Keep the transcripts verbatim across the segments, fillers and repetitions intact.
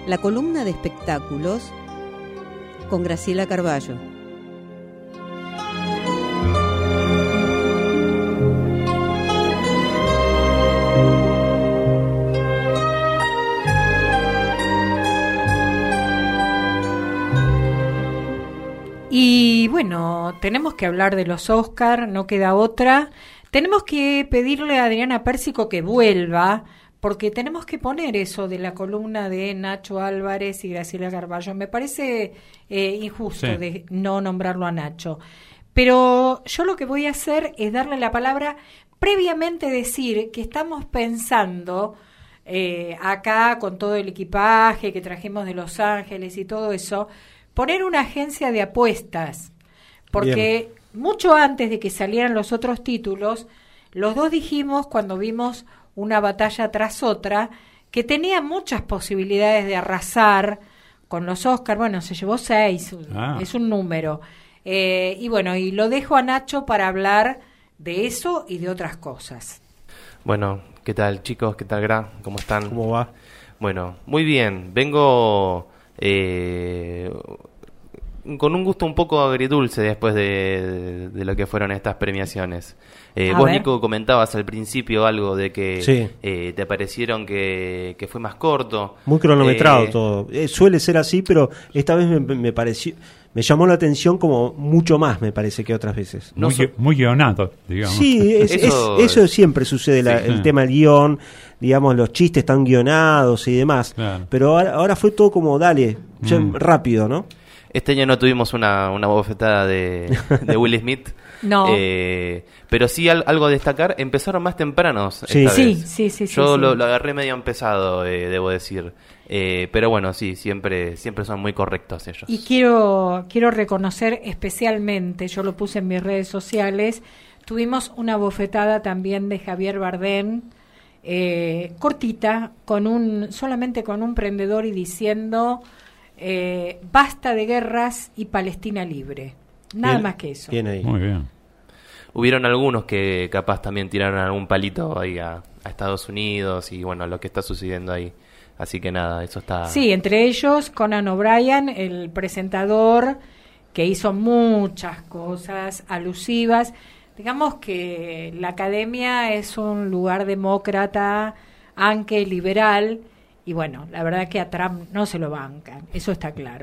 la columna de espectáculos con Graciela Carballo. Y bueno, tenemos que hablar de los Oscar, no queda otra. Tenemos que pedirle a Adriana Pérsico que vuelva, porque tenemos que poner eso de la columna de Nacho Álvarez y Graciela Carballo. Me parece eh, injusto sí. de no nombrarlo a Nacho. Pero yo lo que voy a hacer es darle la palabra, previamente decir que estamos pensando eh, acá con todo el equipaje que trajimos de Los Ángeles y todo eso, poner una agencia de apuestas, porque Bien. mucho antes de que salieran los otros títulos, los dos dijimos cuando vimos una batalla tras otra, que tenía muchas posibilidades de arrasar con los Oscar. Bueno, se llevó seis, ah. es un número. Eh, y bueno, y lo dejo a Nacho para hablar de eso y de otras cosas. Bueno, ¿qué tal chicos? ¿Qué tal Gra? ¿Cómo están? ¿Cómo va? Bueno, muy bien. Vengo... Eh, con un gusto un poco agridulce después de, de, de lo que fueron estas premiaciones. Eh, vos, ver. Nico, comentabas al principio algo de que sí. eh, te parecieron que, que fue más corto. Muy cronometrado eh, todo. Eh, suele ser así, pero esta vez me, me pareció... Me llamó la atención como mucho más, me parece, que otras veces. Muy, so- muy guionado, digamos. Sí, es, eso, es, eso siempre sucede, la, sí, el sí. tema del guión, digamos, los chistes están guionados y demás. Claro. Pero ahora, ahora fue todo como, dale, mm. rápido, ¿no? Este año no tuvimos una, una bofetada de, de Will Smith. No. Eh, pero sí al, algo a destacar, empezaron más tempranos sí. esta sí, vez. Sí, sí, sí. Yo sí, lo, sí. lo agarré medio empezado, eh, debo decir. Eh, pero bueno, sí, siempre siempre son muy correctos ellos. Y quiero quiero reconocer especialmente, yo lo puse en mis redes sociales, tuvimos una bofetada también de Javier Bardem, eh, cortita, con un solamente con un prendedor y diciendo eh, basta de guerras y Palestina libre. Nada bien, más que eso. Bien ahí. Muy bien. Hubieron algunos que capaz también tiraron algún palito ahí a, a Estados Unidos y bueno, lo que está sucediendo ahí. Así que nada, eso está... Sí, entre ellos Conan O'Brien, el presentador, que hizo muchas cosas alusivas. Digamos que la academia es un lugar demócrata, aunque liberal, y bueno, la verdad que a Trump no se lo bancan, eso está claro.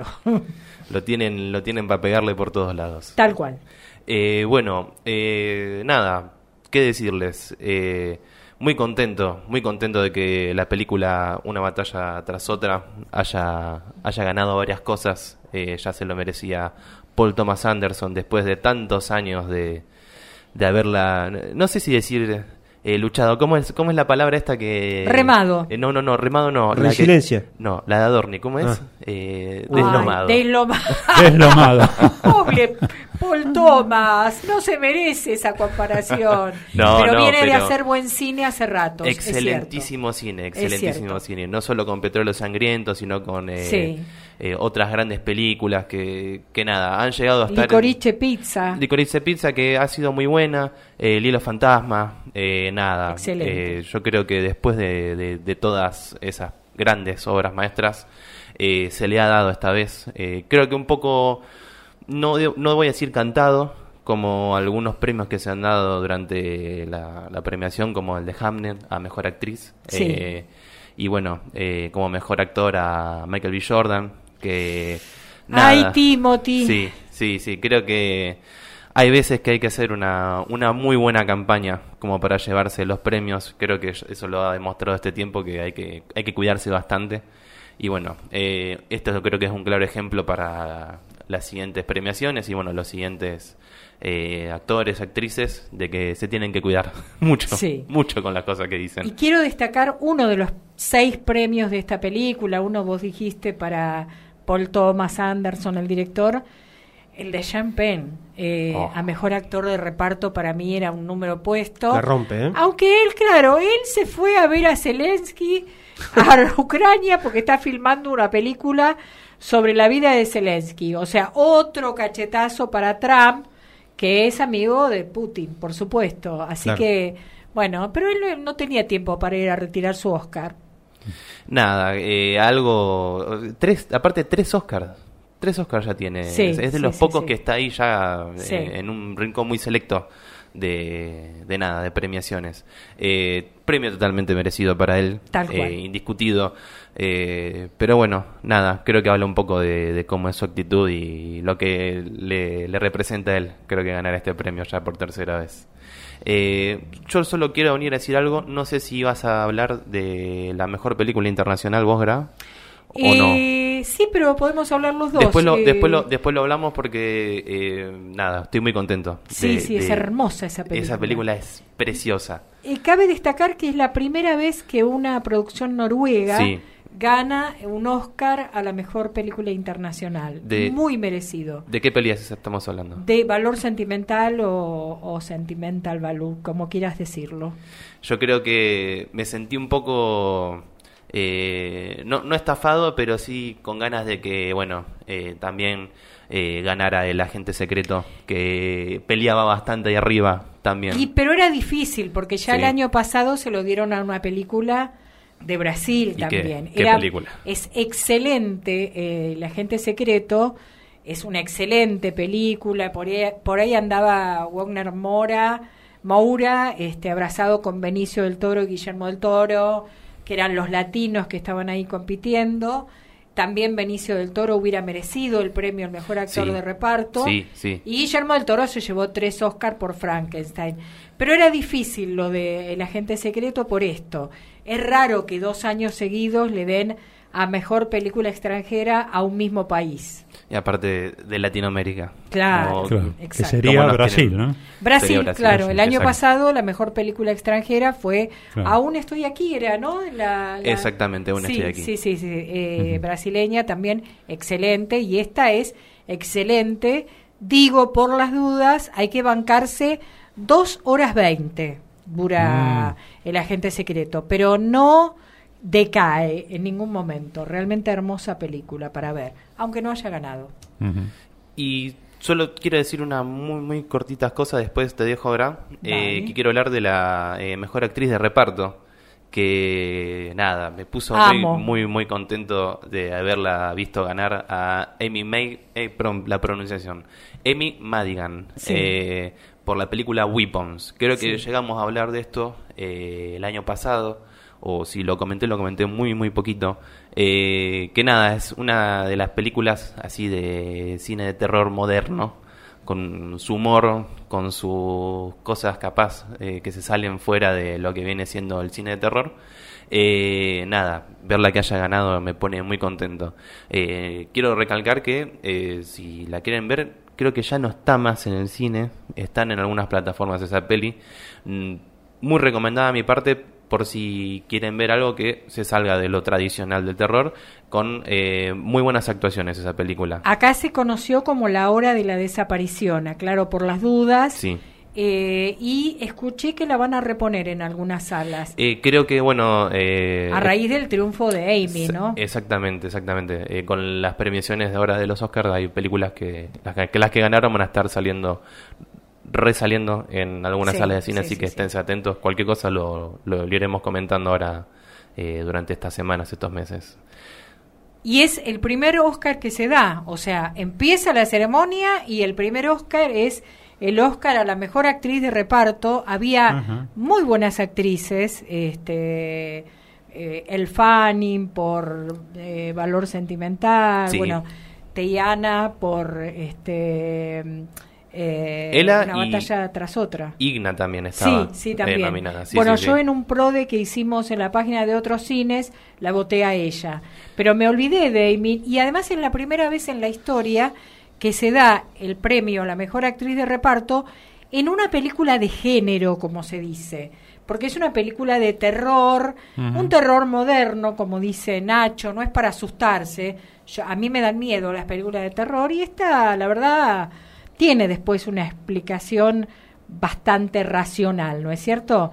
Lo tienen, lo tienen para pegarle por todos lados. Tal cual. Eh, bueno, eh, nada, ¿qué decirles? Eh... Muy contento, muy contento de que la película Una batalla tras otra haya, haya ganado varias cosas. Eh, ya se lo merecía Paul Thomas Anderson después de tantos años de, de haberla, no sé si decir eh, luchado. ¿Cómo es, cómo es la palabra esta que...? Remado. Eh, no, no, no, remado no. Resiliencia. La que, no, la de Adorni, ¿cómo es? Ah. Eh, deslomado. Ay, deslomado. Deslomado. Pobre Paul Thomas, no se merece esa comparación. No, pero no, viene pero de hacer buen cine hace rato. Excelentísimo cine, excelentísimo cine. No solo con Petróleo Sangriento, sino con eh, sí. eh, otras grandes películas que, que nada, han llegado a estar... Licorice en... Pizza. Licorice Pizza, que ha sido muy buena. Eh, El Hilo Fantasma, eh, nada. Excelente. Eh, yo creo que después de, de, de todas esas grandes obras maestras, eh, se le ha dado esta vez. Eh, creo que un poco... No, no voy a decir cantado, como algunos premios que se han dado durante la, la premiación, como el de Hamnet a Mejor Actriz. Sí. Eh, y bueno, eh, como Mejor Actor a Michael B. Jordan, que... Nada, ¡Ay, Timothy! Sí, sí, sí, creo que hay veces que hay que hacer una, una muy buena campaña como para llevarse los premios. Creo que eso lo ha demostrado este tiempo, que hay que, hay que cuidarse bastante. Y bueno, eh, esto creo que es un claro ejemplo para las siguientes premiaciones y bueno, los siguientes eh, actores, actrices, de que se tienen que cuidar mucho, sí. mucho con las cosas que dicen. Y quiero destacar uno de los seis premios de esta película. Uno vos dijiste para Paul Thomas Anderson, el director, el de Sean Penn, eh, oh. a Mejor Actor de Reparto. Para mí era un número puesto. La rompe, ¿eh? Aunque él, claro, él se fue a ver a Zelensky a Ucrania porque está filmando una película sobre la vida de Zelensky. O sea, otro cachetazo para Trump, que es amigo de Putin, por supuesto. Así claro. que, bueno, pero él no tenía tiempo para ir a retirar su Oscar. Nada, eh, algo... tres Aparte, tres Oscars. Tres Oscars ya tiene. Sí, es, es de sí, los sí, pocos sí. que está ahí ya Sí. eh, en un rincón muy selecto de, de nada, de premiaciones. Eh, premio totalmente merecido para él. Tal cual. Eh, indiscutido. Eh, pero bueno, nada, creo que habla un poco de, de cómo es su actitud y lo que le, le representa a él. Creo que ganar este premio ya por tercera vez. Eh, yo solo quiero venir a decir algo. No sé si vas a hablar de la mejor película internacional, vos, Gra, o eh, no. Sí, pero podemos hablar los dos. Después lo, eh, después lo, después lo hablamos porque eh, nada, estoy muy contento. Sí, de- sí, es de- hermosa esa película. Esa película es preciosa. Eh, cabe destacar que es la primera vez que una producción noruega Sí. gana un Oscar a la mejor película internacional. De- Muy merecido. ¿De qué películas estamos hablando? De valor sentimental o, o sentimental value, como quieras decirlo. Yo creo que me sentí un poco, eh, no, no estafado, pero sí con ganas de que, bueno, eh, también eh, ganara el agente secreto, que peleaba bastante ahí arriba también. Y, pero era difícil, porque ya Sí. el año pasado se lo dieron a una película de Brasil ¿Y qué- también. qué Era- película? Es excelente, eh, El agente secreto, es una excelente película, por ahí, por ahí andaba Wagner Mora, Moura, este, abrazado con Benicio del Toro y Guillermo del Toro, que eran los latinos que estaban ahí compitiendo. También Benicio del Toro hubiera merecido el premio al mejor actor Sí. de reparto. Sí, sí. Y Guillermo del Toro se llevó tres Oscar por Frankenstein. Pero era difícil lo de El agente secreto por esto. Es raro que dos años seguidos le den a mejor película extranjera a un mismo país. Y aparte de, de Latinoamérica. Claro. Como- Claro, que exacto. sería Como nos Brasil, tienen. ¿no? Brasil, Sería Brasil, claro. sí, El año exacto. pasado la mejor película extranjera fue Claro. Aún estoy aquí, era, ¿no? La, la- Exactamente, Aún sí, estoy aquí. Sí, sí, sí. Eh, Ujú. Brasileña también excelente. Y esta es excelente. Digo, por las dudas, hay que bancarse dos horas veinte. Dura Mm. El agente secreto. Pero no decae en ningún momento. Realmente hermosa película para ver. Aunque no haya ganado. Ujú. Y solo quiero decir una muy muy cortitas cosas, después te dejo, Gra. Dale. Eh, que quiero hablar de la eh, mejor actriz de reparto, que nada, me puso Amo. muy, muy muy contento de haberla visto ganar a Amy May, eh, perdón, la pronunciación, Amy Madigan, Sí. eh, por la película Weapons. Creo que Sí. llegamos a hablar de esto eh, el año pasado, o si lo comenté, lo comenté muy muy poquito. Eh, que nada, es una de las películas así de cine de terror moderno, con su humor, con sus cosas capaz eh, que se salen fuera de lo que viene siendo el cine de terror. Eh, nada, verla que haya ganado me pone muy contento. Eh, quiero recalcar que eh, si la quieren ver, creo que ya no está más en el cine, están en algunas plataformas esa peli. Mm, muy recomendada a mi parte, por si quieren ver algo que se salga de lo tradicional del terror, con eh, muy buenas actuaciones esa película. Acá se conoció como La hora de la desaparición, aclaro por las dudas. Sí. Eh, y escuché que la van a reponer en algunas salas. Eh, creo que, bueno... eh, a raíz del triunfo de Amy, ¿no? Exactamente, exactamente. Eh, con las premiaciones de ahora de los Oscars hay películas que las, que las que ganaron van a estar saliendo, resaliendo en algunas Sí, salas de cine, sí, así sí, que sí. esténse atentos. Cualquier cosa lo, lo, lo iremos comentando ahora eh, durante estas semanas, estos meses. Y es el primer Oscar que se da, o sea, empieza la ceremonia y el primer Oscar es el Oscar a la mejor actriz de reparto. Había Ajá. muy buenas actrices, este eh, El Fanning por eh, Valor Sentimental, Sí. bueno, Teyana por este eh, Ela Una y- batalla tras otra. Igna también estaba Sí, sí, eh, también. nominada. Sí, bueno, sí, yo sí. en un prode que hicimos en la página de otros cines, la voté a ella. Pero me olvidé de Amy, y además es la primera vez en la historia que se da el premio a la mejor actriz de reparto en una película de género, como se dice. Porque es una película de terror, Ujú. un terror moderno, como dice Nacho, no es para asustarse. Yo, a mí me dan miedo las películas de terror, y esta, la verdad, tiene después una explicación bastante racional, ¿no es cierto?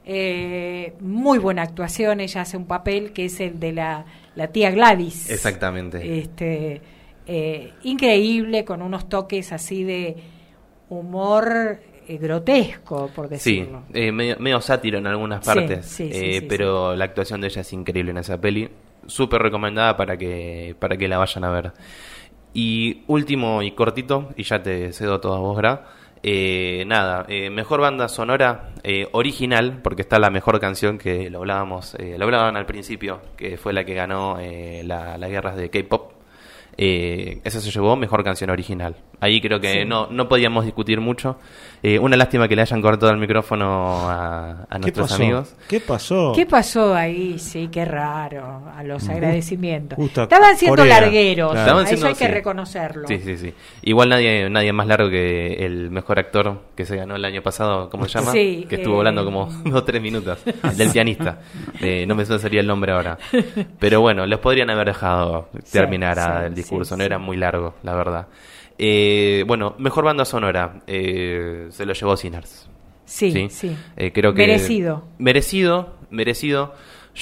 Eh, muy buena actuación, ella hace un papel que es el de la, la tía Gladys. Exactamente. Este, eh, increíble, con unos toques así de humor eh, grotesco, por decirlo. Sí, eh, medio, medio sátiro en algunas partes, sí, sí, eh, sí, sí, pero sí. La actuación de ella es increíble en esa peli. Súper recomendada para que, para que la vayan a ver. Y último y cortito, y ya te cedo todo a vos, Gra. Eh, nada, eh, mejor banda sonora eh, original, porque está la mejor canción que lo hablábamos, eh, lo hablaban al principio, que fue la que ganó eh, la, las guerras de K-pop. Eh, esa se llevó mejor canción original. Ahí creo que sí. no, no podíamos discutir mucho. Eh, una lástima que le hayan cortado el micrófono a, a nuestros pasó? amigos. ¿Qué pasó? ¿Qué pasó ahí? Sí, qué raro. A los uh, agradecimientos. Justo Estaban siendo Corea. largueros. Claro. Eso siendo, hay que sí. reconocerlo. Sí, sí, sí. Igual nadie nadie más largo que el mejor actor que se ganó el año pasado, ¿cómo se llama? Sí, que estuvo eh... hablando como dos o tres minutos. El del pianista. Eh, no me suena el nombre ahora. Pero bueno, les podrían haber dejado terminar sí, sí, el discurso. Sí, no sí. Era muy largo, la verdad. Eh, bueno, mejor banda sonora. Eh, se lo llevó Sinners. Sí, sí. sí. Eh, creo que merecido. Merecido, merecido.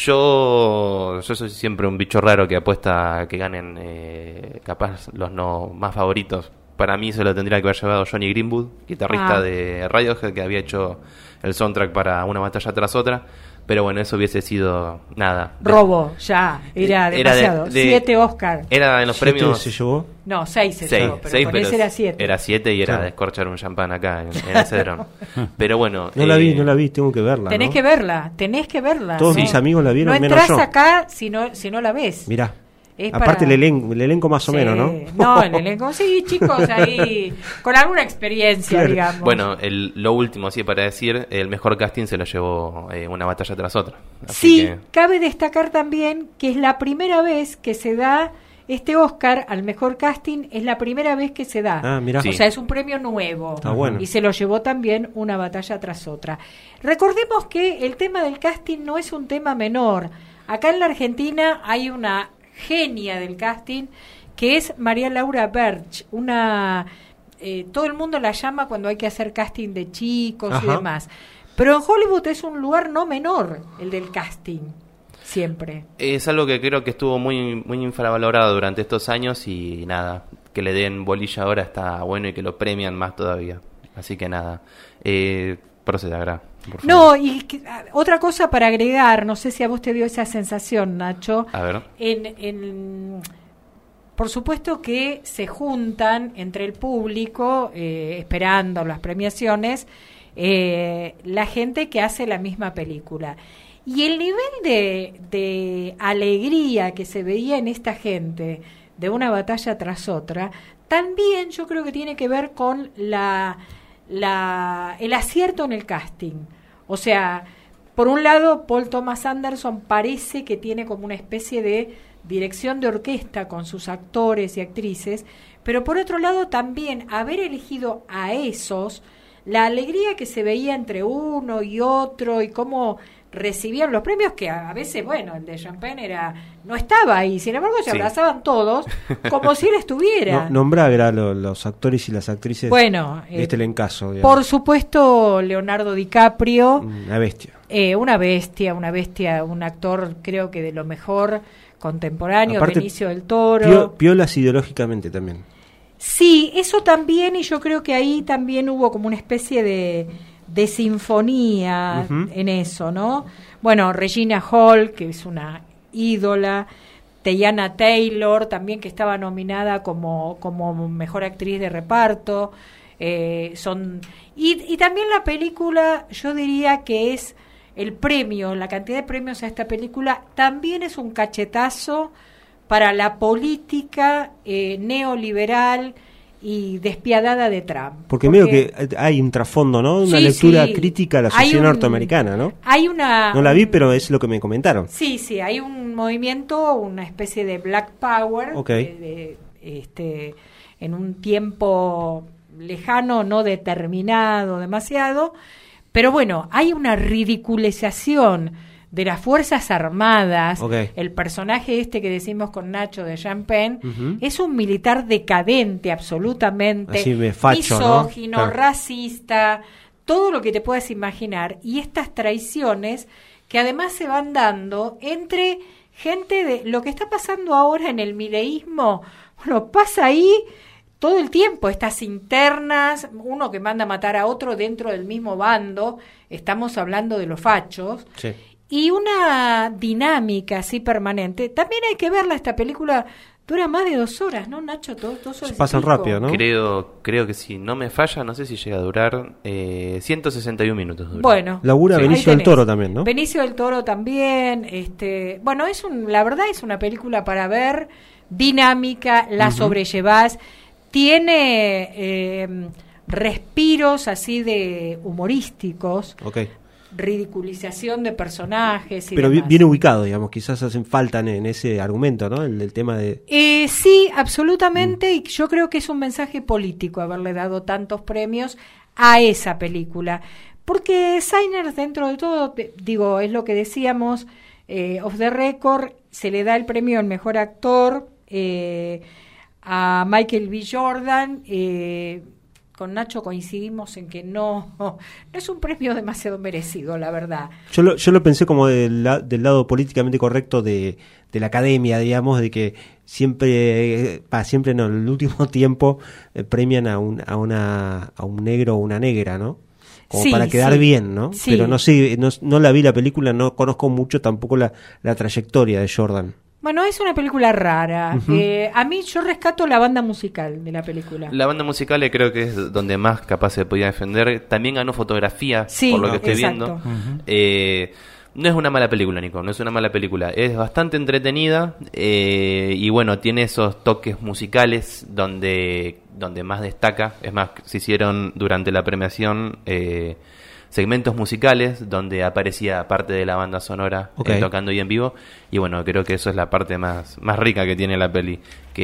Yo, yo soy siempre un bicho raro que apuesta a que ganen eh, capaz los no más favoritos. Para mí se lo tendría que haber llevado Johnny Greenwood, guitarrista ah. de Radiohead, que había hecho el soundtrack para Una batalla tras otra. Pero bueno, eso hubiese sido nada. Robo, ya, era demasiado. Era de, de, siete Oscar. Era en los ¿Siete premios. se llevó? No, seis se seis, llevó, pero seis, con pero ese era siete. Era siete y era claro. descorchar un champán acá en, en el Cedrón. Pero bueno. No eh, la vi, no la vi, tengo que verla. Tenés ¿no? que verla, tenés que verla. Todos ¿no? mis amigos la vieron, no menos yo. No entras acá si no, si no la ves. Mirá. Es Aparte para... el, elenco, el elenco más o sí. menos, ¿no? No, el elenco, sí, chicos, ahí con alguna experiencia, claro. digamos. Bueno, el, lo último, sí, para decir, el mejor casting se lo llevó eh, Una batalla tras otra. Así sí, que... cabe destacar también que es la primera vez que se da este Oscar al mejor casting, es la primera vez que se da. Ah, mirá. O sí. sea, es un premio nuevo. Está bueno. Y se lo llevó también Una batalla tras otra. Recordemos que el tema del casting no es un tema menor. Acá en la Argentina hay una genia del casting que es María Laura Berch, una eh, todo el mundo la llama cuando hay que hacer casting de chicos Ajá. y demás, pero en Hollywood es un lugar no menor el del casting, siempre. Es algo que creo que estuvo muy muy infravalorado durante estos años y nada, que le den bolilla ahora está bueno y que lo premian más todavía, así que nada, eh, proceda. No, y que, otra cosa para agregar, no sé si a vos te dio esa sensación, Nacho. A ver. En, en, por supuesto que se juntan entre el público, eh, esperando las premiaciones, eh, la gente que hace la misma película. Y el nivel de, de alegría que se veía en esta gente de Una batalla tras otra, también yo creo que tiene que ver con la... La, el acierto en el casting. O sea, por un lado, Paul Thomas Anderson parece que tiene como una especie de dirección de orquesta con sus actores y actrices, pero por otro lado también haber elegido a esos, la alegría que se veía entre uno y otro y cómo recibían los premios, que a, a veces, bueno, el de Champagne era no estaba ahí, sin embargo se sí. abrazaban todos como si él estuviera. No, nombrá a los, los actores y las actrices bueno, de este eh, elencazo. Por supuesto, Leonardo DiCaprio. Una bestia. Eh, una bestia, una bestia, un actor creo que de lo mejor contemporáneo, Aparte, Benicio del Toro. Pio, piolas ideológicamente también. Sí, eso también, y yo creo que ahí también hubo como una especie de... de sinfonía uh-huh. en eso, ¿no? Bueno, Regina Hall, que es una ídola, Teyana Taylor, también que estaba nominada como, como mejor actriz de reparto, eh, son y, y también la película, yo diría que es el premio, la cantidad de premios a esta película, también es un cachetazo para la política eh, neoliberal y despiadada de Trump. Porque, porque medio que hay un trasfondo, ¿no? Una sí, lectura sí. crítica a la sociedad un, norteamericana, ¿no? Hay una... No la vi, pero es lo que me comentaron. Sí, sí, hay un movimiento, una especie de Black Power, okay. de, de, este, en un tiempo lejano, no determinado demasiado, pero bueno, hay una ridiculización de las Fuerzas Armadas. Okay. El personaje este que decimos con Nacho de Champagne uh-huh. es un militar decadente absolutamente, así me facho, misógino, ¿no? Claro. racista, todo lo que te puedas imaginar, y estas traiciones que además se van dando entre gente de lo que está pasando ahora en el mileísmo. Bueno, pasa ahí todo el tiempo estas internas, uno que manda a matar a otro dentro del mismo bando, estamos hablando de los fachos, sí. Y una dinámica así permanente. También hay que verla, esta película dura más de dos horas, ¿no, Nacho? Dos, dos horas. Se pasan rápido, ¿no? Creo, creo que si no me falla, no sé si llega a durar eh, ciento sesenta y un minutos. Dura. Bueno. Labura sí. Benicio del Toro también, ¿no? Benicio del Toro también. Este, bueno, es un, la verdad es una película para ver, dinámica, la uh-huh. sobrellevás. Tiene eh, respiros así de humorísticos. Okay. Ridiculización de personajes y pero demás. Bien ubicado, digamos, quizás hacen falta en, en ese argumento, ¿no? El del tema de... Eh, sí, absolutamente, mm. y yo creo que es un mensaje político haberle dado tantos premios a esa película, porque Sainers, dentro de todo, digo, es lo que decíamos, eh, Off the Record, se le da el premio al mejor actor eh, a Michael B. Jordan. eh, Con Nacho coincidimos en que no, no es un premio demasiado merecido, la verdad. Yo lo, yo lo pensé como del, la, del lado políticamente correcto de, de la academia, digamos, de que siempre, pa, siempre no, en el último tiempo eh, premian a un, a, una, a un negro o una negra, ¿no? Como sí, para quedar sí, bien, ¿no? Sí. Pero no sé, no, no la vi la película, no conozco mucho tampoco la, la trayectoria de Jordan. Bueno, es una película rara. Uh-huh. Eh, a mí yo rescato la banda musical de la película. La banda musical eh, creo que es donde más capaz se podía defender. También ganó fotografía, sí, por lo que estoy exacto. viendo. Uh-huh. Eh, no es una mala película, Nico, no es una mala película. Es bastante entretenida eh, y bueno, tiene esos toques musicales donde, donde más destaca. Es más, se hicieron durante la premiación... Eh, segmentos musicales donde aparecía parte de la banda sonora okay. eh, tocando y en vivo, y bueno, creo que eso es la parte más, más rica que tiene la peli,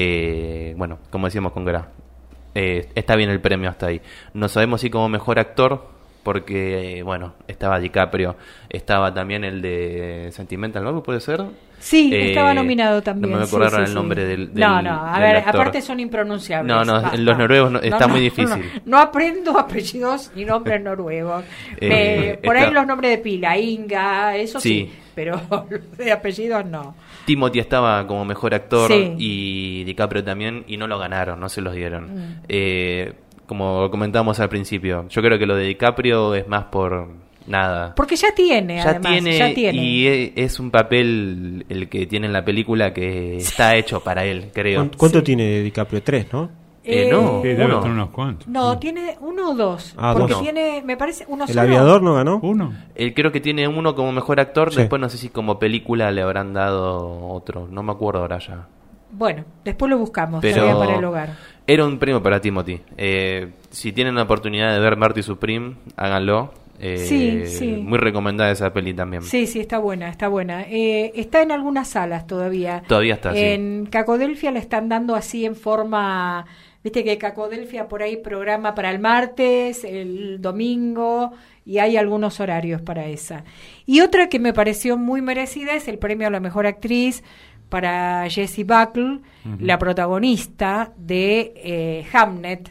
que bueno, como decíamos con Gra, eh, está bien el premio hasta ahí. No sabemos si como mejor actor, porque eh, bueno, estaba DiCaprio, estaba también el de Sentimental, ¿no? ¿Puede ser? Sí, eh, estaba nominado también. No me acordaron sí, sí, el nombre sí. del, del No, no, a del ver, actor. aparte son impronunciables. No, no, ah, en los ah. noruegos no, está no, muy no, difícil. No, no aprendo apellidos ni nombres noruegos. Eh, eh, por está... ahí los nombres de pila, Inga, eso sí, sí pero de apellidos no. Timothy estaba como mejor actor sí. y DiCaprio también, y no lo ganaron, no se los dieron. Mm. Eh, como comentábamos al principio, yo creo que lo de DiCaprio es más por nada. Porque ya tiene, ya además, tiene, ya tiene. Y es un papel el que tiene en la película que está hecho para él, creo. ¿Cuánto, cuánto sí. tiene DiCaprio? ¿Tres, no? Eh, no, sí, debe uno. tener unos cuantos. No, tiene uno o dos. Ah, porque dos. tiene, me parece, uno ¿El solo. Aviador no ganó? ¿Uno? Él creo que tiene uno como mejor actor, sí. Después no sé si como película le habrán dado otro, no me acuerdo ahora ya. Bueno, después lo buscamos, pero tarea para el hogar. Era un premio para Timothy. Eh, si tienen la oportunidad de ver Marty Supreme, háganlo. Eh, sí, sí. Muy recomendada esa peli también. Sí, sí, está buena, está buena. Eh, está en algunas salas todavía. Todavía está, sí. En Cacodelfia la están dando así en forma... Viste que Cacodelfia por ahí programa para el martes, el domingo, y hay algunos horarios para esa. Y otra que me pareció muy merecida es el premio a la mejor actriz para Jessie Buckley, uh-huh. la protagonista de eh, Hamnet,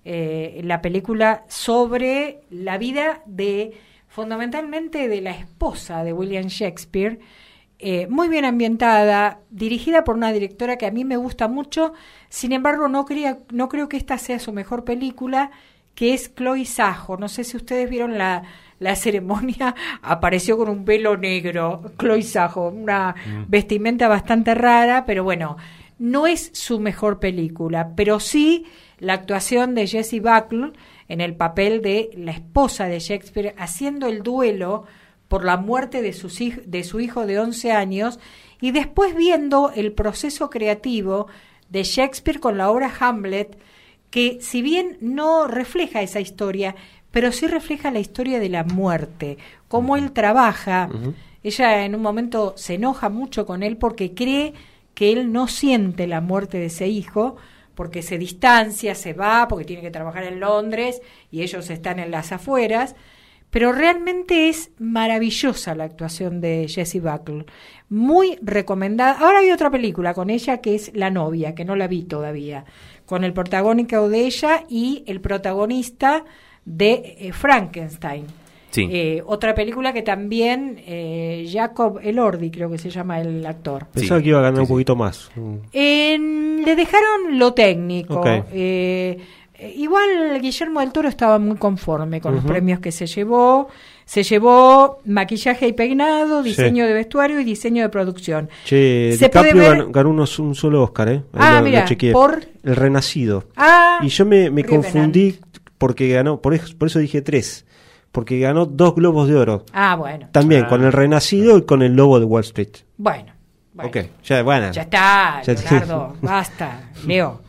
eh, la película sobre la vida de, fundamentalmente, de la esposa de William Shakespeare, eh, muy bien ambientada, dirigida por una directora que a mí me gusta mucho. Sin embargo, no, quería, no creo que esta sea su mejor película, que es Chloe Zhao. No sé si ustedes vieron la, la ceremonia, apareció con un velo negro, Chloe Zhao, una mm. vestimenta bastante rara, pero bueno, no es su mejor película, pero sí la actuación de Jessie Buckley en el papel de la esposa de Shakespeare, haciendo el duelo por la muerte de, sus hij- de su hijo de once años, y después viendo el proceso creativo de Shakespeare con la obra Hamlet, que si bien no refleja esa historia, pero sí refleja la historia de la muerte, cómo él trabaja. Uh-huh. Ella en un momento se enoja mucho con él porque cree que él no siente la muerte de ese hijo, porque se distancia, se va, porque tiene que trabajar en Londres y ellos están en las afueras. Pero realmente es maravillosa la actuación de Jessie Buckley, muy recomendada. Ahora hay otra película con ella que es La novia, que no la vi todavía, con el protagónico de ella y el protagonista de eh, Frankenstein, Sí. Eh, otra película que también eh, Jacob Elordi, creo que se llama el actor. Pensaba Sí. que iba a ganar Sí, un sí. poquito más. En- le dejaron lo técnico. Ok. Eh, eh, igual Guillermo del Toro estaba muy conforme con Ujú. los premios que se llevó. Se llevó maquillaje y peinado, diseño de vestuario y diseño de producción. Che, Se puede DiCaprio ver- ganó, ganó unos- un solo Oscar, ¿eh? Ahí Ah, lo- lo mira, chequeé. por... El Renacido. Ah, Y yo me, me Revenant. confundí porque ganó, por eso, por eso dije tres. Porque ganó dos Globos de Oro. Ah, bueno. También, Ah. con El Renacido y con El Lobo de Wall Street. Bueno. bueno. Ok, ya, bueno. Ya está, Ya- Leonardo, basta, Leo.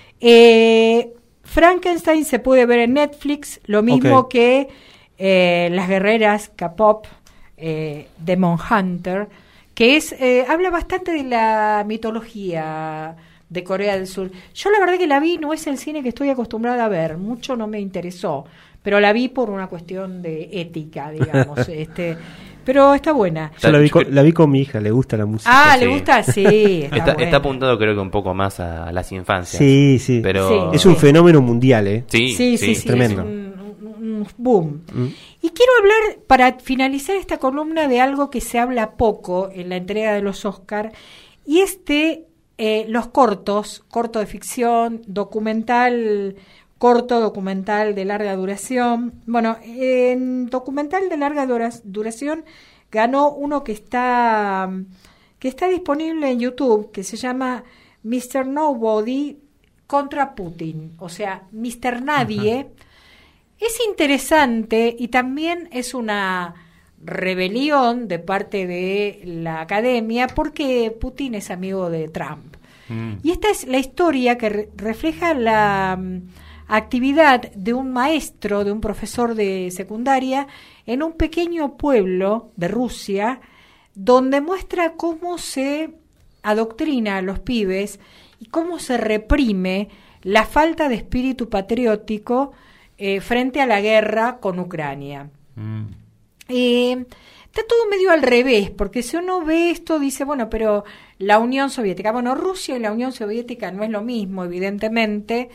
Eh, Frankenstein se puede ver en Netflix, lo mismo Ok. que eh, Las Guerreras K-pop, eh, Demon Hunter, que es eh, habla bastante de la mitología de Corea del Sur. Yo la verdad que la vi, no es el cine que estoy acostumbrada a ver, mucho no me interesó, pero la vi por una cuestión de ética, digamos, este, pero está buena. Yo la vi, Yo con, creo- la vi con mi hija, le gusta la música. Ah, sí. ¿le gusta? Sí, está, Está, buena. está apuntado creo que un poco más a las infancias. Sí, sí. Pero... Sí. Es un fenómeno mundial, ¿eh? Sí, Sí, sí, sí, tremendo. es un, un- un boom. Mm. Y quiero hablar, para finalizar esta columna, de algo que se habla poco en la entrega de los Oscar, y es de eh, los cortos, corto de ficción, documental, corto, documental de larga duración. Bueno, en documental de larga dura- duración ganó uno que está, que está disponible en YouTube, que se llama mister Nobody contra Putin, o sea, mister Nadie. Es interesante y también es una rebelión de parte de la academia porque Putin es amigo de Trump. Mm. Y esta es la historia que re- refleja la mm, actividad de un maestro, de un profesor de secundaria en un pequeño pueblo de Rusia, donde muestra cómo se adoctrina a los pibes y cómo se reprime la falta de espíritu patriótico eh, frente a la guerra con Ucrania. Mm. Eh, está todo medio al revés, porque si uno ve esto dice, bueno, pero la Unión Soviética, bueno, Rusia y la Unión Soviética no es lo mismo, evidentemente.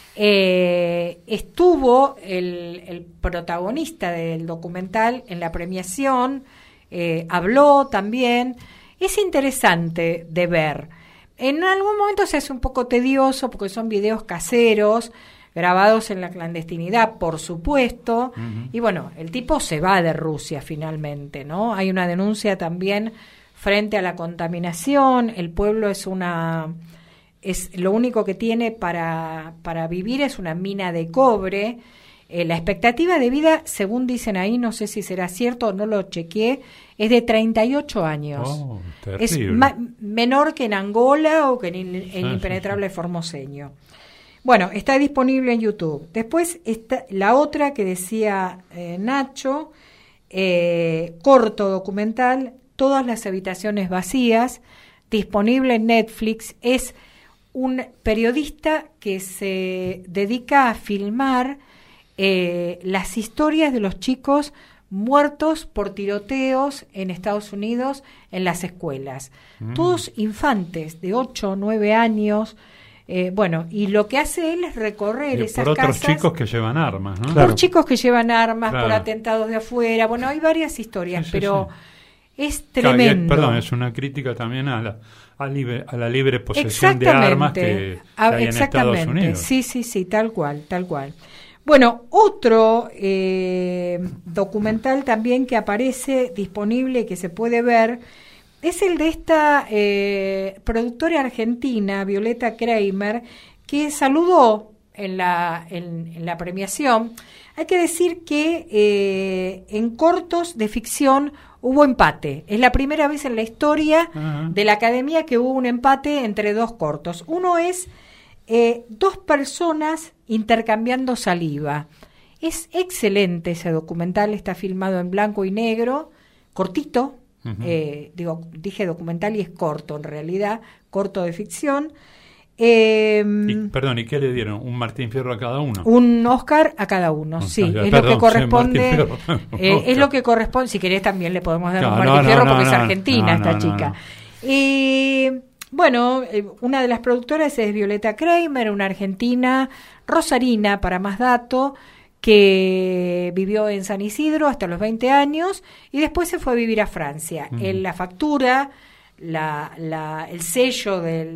Eh, estuvo el, el protagonista del documental en la premiación, eh, habló también. Es interesante de ver. En algún momento se hace un poco tedioso porque son videos caseros, grabados en la clandestinidad, por supuesto. Ujú. Y bueno, el tipo se va de Rusia finalmente, ¿no? Hay una denuncia también frente a la contaminación. El pueblo es una... es lo único que tiene para, para vivir es una mina de cobre. Eh, la expectativa de vida, según dicen ahí, no sé si será cierto o no lo chequeé, es de treinta y ocho años. Oh, es terrible. ma- menor que en Angola o que en el, el sí, impenetrable formoseño. Bueno, está disponible en YouTube. Después está la otra que decía eh, Nacho, eh, corto documental, Todas las habitaciones vacías, disponible en Netflix. Es un periodista que se dedica a filmar eh, las historias de los chicos muertos por tiroteos en Estados Unidos en las escuelas. Mm. Todos infantes de ocho o nueve años. Eh, bueno, y lo que hace él es recorrer Y esas por otros casas chicos que llevan armas, ¿no? Claro. por chicos que llevan armas, Claro. por atentados de afuera. Bueno, hay varias historias, Sí, sí, pero sí. es Claro, y es- tremendo. perdón, es una crítica también a la, a libre, a la libre posesión de armas que, Ah, que hay en Estados exactamente. Unidos. Sí, sí, sí, tal cual, tal cual. Bueno, otro eh, documental también que aparece disponible, que se puede ver, es el de esta eh, productora argentina, Violeta Kramer, que saludó en la, en, en la premiación. Hay que decir que eh, en cortos de ficción hubo empate. Es la primera vez en la historia Ajá. de la Academia que hubo un empate entre dos cortos. Uno es eh, dos personas intercambiando saliva. Es excelente ese documental, está filmado en blanco y negro, cortito. Ujú. eh, digo, dije documental y es corto en realidad, corto de ficción. Eh, Y, perdón, ¿y qué le dieron? ¿Un Martín Fierro a cada uno? un Oscar a cada uno, sí, ya, es perdón, lo que sí, corresponde, Martín Fierro. eh, Oscar. es lo que corresponde, si querés también le podemos dar No, un no, Martín no, Fierro no, porque no, es argentina no, esta no, chica. no. Y bueno, eh, una de las productoras es Violeta Kramer, una argentina, rosarina para más dato, que eh, vivió en San Isidro hasta los veinte años y después se fue a vivir a Francia. Mm. En la factura, la, la, el sello del,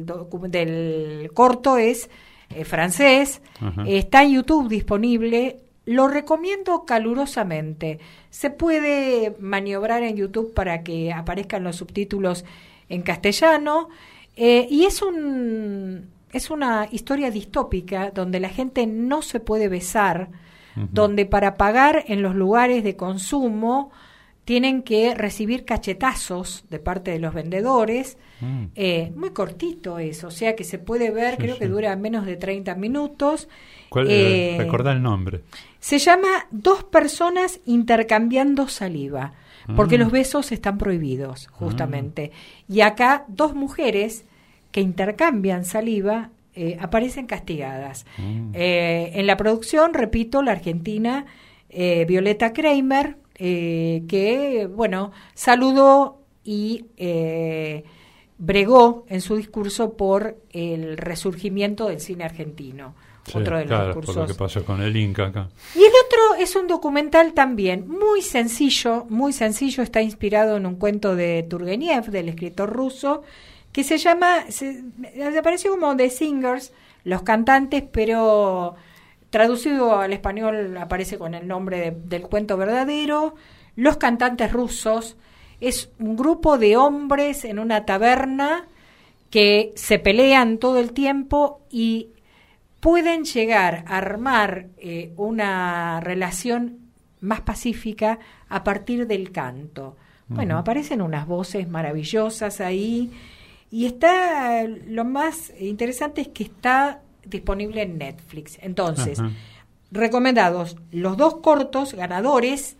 del corto es eh, francés, Ajá. está en YouTube disponible. Lo recomiendo calurosamente. Se puede maniobrar en YouTube para que aparezcan los subtítulos en castellano. Eh, y es un es una historia distópica donde la gente no se puede besar, uh-huh. donde para pagar en los lugares de consumo tienen que recibir cachetazos de parte de los vendedores. Mm. Eh, muy cortito eso, o sea que se puede ver, sí, creo sí. que dura menos de treinta minutos. ¿Cuál, eh, recordá el nombre? Se llama Dos personas intercambiando saliva, porque mm. los besos están prohibidos, justamente. Mm. Y acá dos mujeres que intercambian saliva eh, aparecen castigadas. Mm. Eh, en la producción, repito, la argentina eh, Violeta Kramer, eh, que, bueno, saludó y eh, bregó en su discurso por el resurgimiento del cine argentino. Sí, otro de los claro, discursos. por lo que pasó con el Inca acá. Y el otro es un documental también muy sencillo, muy sencillo, está inspirado en un cuento de Turgeniev, del escritor ruso, que se llama, se, se apareció como The Singers, los cantantes, pero traducido al español aparece con el nombre de, del cuento verdadero, Los cantantes rusos. Es un grupo de hombres en una taberna que se pelean todo el tiempo y pueden llegar a armar eh, una relación más pacífica a partir del canto. Uh-huh. Bueno, aparecen unas voces maravillosas ahí y está, lo más interesante es que está disponible en Netflix. Entonces, uh-huh. recomendados los dos cortos ganadores,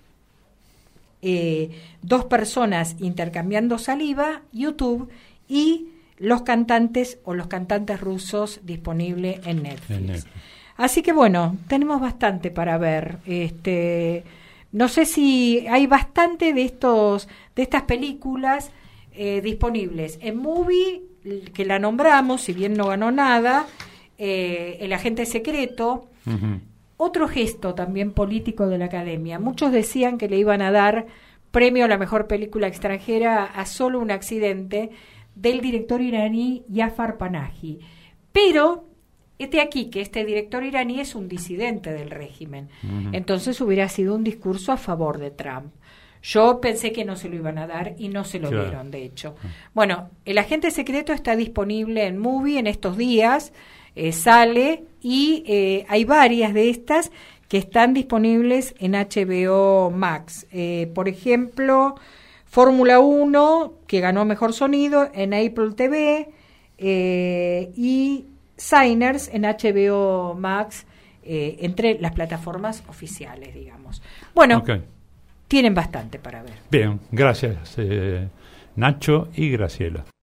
eh, Dos personas intercambiando saliva, YouTube, y Los cantantes o los cantantes rusos, disponible en Netflix. en Netflix. Así que bueno, tenemos bastante para ver. Este, no sé si hay bastante de estos, de estas películas eh, disponibles en Movie, que la nombramos, si bien no ganó nada, eh, El agente secreto. Uh-huh. Otro gesto también político de la Academia. Muchos decían que le iban a dar premio a la mejor película extranjera a Solo un accidente, del director iraní Jafar Panahi. Pero, este aquí, que este director iraní es un disidente del régimen. Uh-huh. Entonces hubiera sido un discurso a favor de Trump. Yo pensé que no se lo iban a dar y no se lo claro. dieron, de hecho. Uh-huh. Bueno, El agente secreto está disponible en Movie en estos días, eh, sale, y eh, hay varias de estas que están disponibles en H B O Max. Eh, por ejemplo, Fórmula uno, que ganó Mejor Sonido en Apple T V, eh, y Signers en H B O Max, eh, entre las plataformas oficiales, digamos. Bueno, okay. tienen bastante para ver. Bien, gracias eh, Nacho y Graciela.